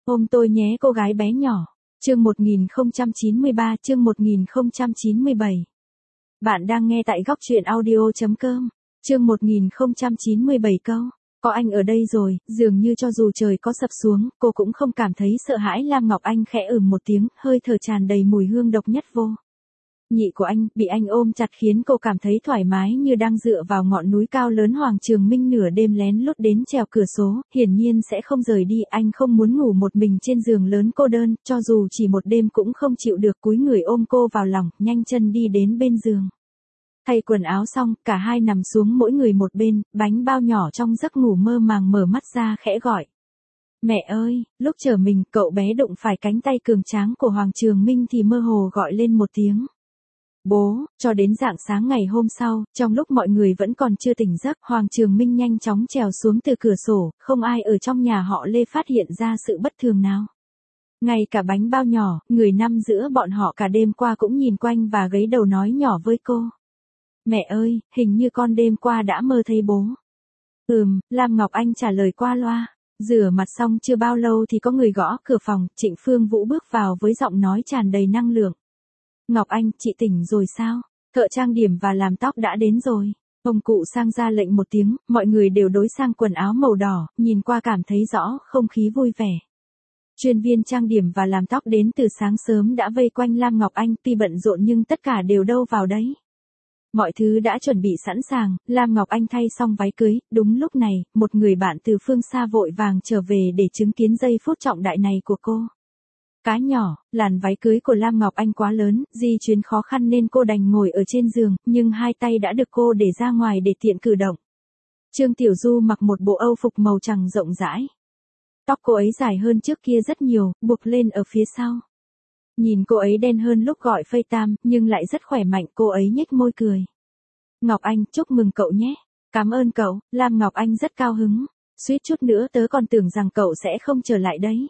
Ôm tôi nhé cô gái bé nhỏ. Chương 1093, chương 1097. Bạn đang nghe tại góc truyện audio.com. Chương 1097 câu. Có anh ở đây rồi, dường như cho dù trời có sập xuống, cô cũng không cảm thấy sợ hãi. Lam Ngọc Anh khẽ một tiếng, hơi thở tràn đầy mùi hương độc nhất vô nhị của anh, bị anh ôm chặt khiến cô cảm thấy thoải mái như đang dựa vào ngọn núi cao lớn. Hoàng Trường Minh nửa đêm lén lút đến trèo cửa sổ, hiển nhiên sẽ không rời đi. Anh không muốn ngủ một mình trên giường lớn cô đơn, cho dù chỉ một đêm cũng không chịu được. Cúi người ôm cô vào lòng, nhanh chân đi đến bên giường. Thay quần áo xong, cả hai nằm xuống mỗi người một bên, bánh bao nhỏ trong giấc ngủ mơ màng mở mắt ra khẽ gọi. Mẹ ơi, lúc trở mình, cậu bé đụng phải cánh tay cường tráng của Hoàng Trường Minh thì mơ hồ gọi lên một tiếng. Bố, cho đến rạng sáng ngày hôm sau, trong lúc mọi người vẫn còn chưa tỉnh giấc, Hoàng Trường Minh nhanh chóng trèo xuống từ cửa sổ, không ai ở trong nhà họ Lê phát hiện ra sự bất thường nào. Ngay cả bánh bao nhỏ, người nằm giữa bọn họ cả đêm qua cũng nhìn quanh và gáy đầu nói nhỏ với cô. Mẹ ơi, hình như con đêm qua đã mơ thấy bố. Lam Ngọc Anh trả lời qua loa. Rửa mặt xong chưa bao lâu thì có người gõ cửa phòng, Trịnh Phương Vũ bước vào với giọng nói tràn đầy năng lượng. Ngọc Anh, chị tỉnh rồi sao? Thợ trang điểm và làm tóc đã đến rồi. Ông cụ Sang ra lệnh một tiếng, mọi người đều đối sang quần áo màu đỏ, nhìn qua cảm thấy rõ không khí vui vẻ. Chuyên viên trang điểm và làm tóc đến từ sáng sớm đã vây quanh Lam Ngọc Anh, tuy bận rộn nhưng tất cả đều đâu vào đấy. Mọi thứ đã chuẩn bị sẵn sàng, Lam Ngọc Anh thay xong váy cưới, đúng lúc này, một người bạn từ phương xa vội vàng trở về để chứng kiến giây phút trọng đại này của cô. Cá nhỏ, làn váy cưới của Lam Ngọc Anh quá lớn, di chuyển khó khăn nên cô đành ngồi ở trên giường, nhưng hai tay đã được cô để ra ngoài để tiện cử động. Trương Tiểu Du mặc một bộ âu phục màu trắng rộng rãi. Tóc cô ấy dài hơn trước kia rất nhiều, buộc lên ở phía sau. Nhìn cô ấy đen hơn lúc gọi FaceTime, nhưng lại rất khỏe mạnh. Cô ấy nhếch môi cười. Ngọc Anh, chúc mừng cậu nhé. Cảm ơn cậu. Lam Ngọc Anh rất cao hứng. Suýt chút nữa tớ còn tưởng rằng cậu sẽ không trở lại đấy.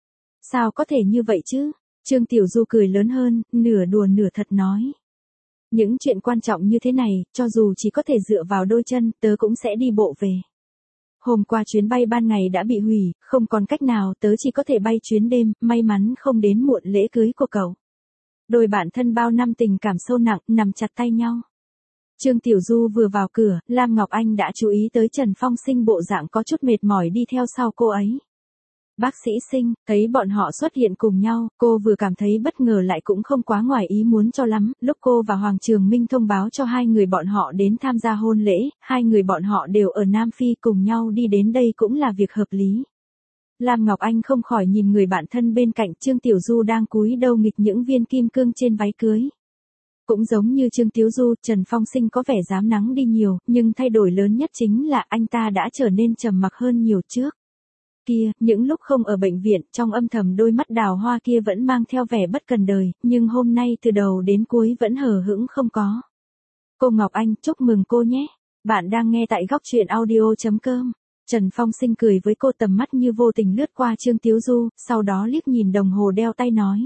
Sao có thể như vậy chứ? Trương Tiểu Du cười lớn hơn, nửa đùa nửa thật nói. Những chuyện quan trọng như thế này, cho dù chỉ có thể dựa vào đôi chân, tớ cũng sẽ đi bộ về. Hôm qua chuyến bay ban ngày đã bị hủy, không còn cách nào, tớ chỉ có thể bay chuyến đêm, may mắn không đến muộn lễ cưới của cậu. Đôi bạn thân bao năm tình cảm sâu nặng, nằm chặt tay nhau. Trương Tiểu Du vừa vào cửa, Lam Ngọc Anh đã chú ý tới Trần Phong Sinh bộ dạng có chút mệt mỏi đi theo sau cô ấy. Bác sĩ Sinh, thấy bọn họ xuất hiện cùng nhau, cô vừa cảm thấy bất ngờ lại cũng không quá ngoài ý muốn cho lắm. Lúc cô và Hoàng Trường Minh thông báo cho hai người bọn họ đến tham gia hôn lễ, hai người bọn họ đều ở Nam Phi, cùng nhau đi đến đây cũng là việc hợp lý. Lam Ngọc Anh không khỏi nhìn người bạn thân bên cạnh. Trương Tiểu Du đang cúi đầu nghịch những viên kim cương trên váy cưới. Cũng giống như Trương Tiểu Du, Trần Phong Sinh có vẻ dám nắng đi nhiều, nhưng thay đổi lớn nhất chính là anh ta đã trở nên trầm mặc hơn nhiều trước. Kia, những lúc không ở bệnh viện, trong âm thầm đôi mắt đào hoa kia vẫn mang theo vẻ bất cần đời, nhưng hôm nay từ đầu đến cuối vẫn hờ hững không có. Cô Ngọc Anh, chúc mừng cô nhé. Bạn đang nghe tại góc truyện audio.com. Trần Phong Sinh cười với cô, tầm mắt như vô tình lướt qua Trương Tiểu Du, sau đó liếc nhìn đồng hồ đeo tay nói.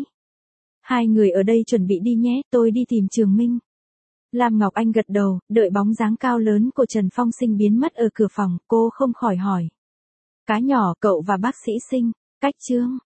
Hai người ở đây chuẩn bị đi nhé, tôi đi tìm Trường Minh. Lam Ngọc Anh gật đầu, đợi bóng dáng cao lớn của Trần Phong Sinh biến mất ở cửa phòng, cô không khỏi hỏi. Cá nhỏ, cậu và bác sĩ Sinh, cách Trương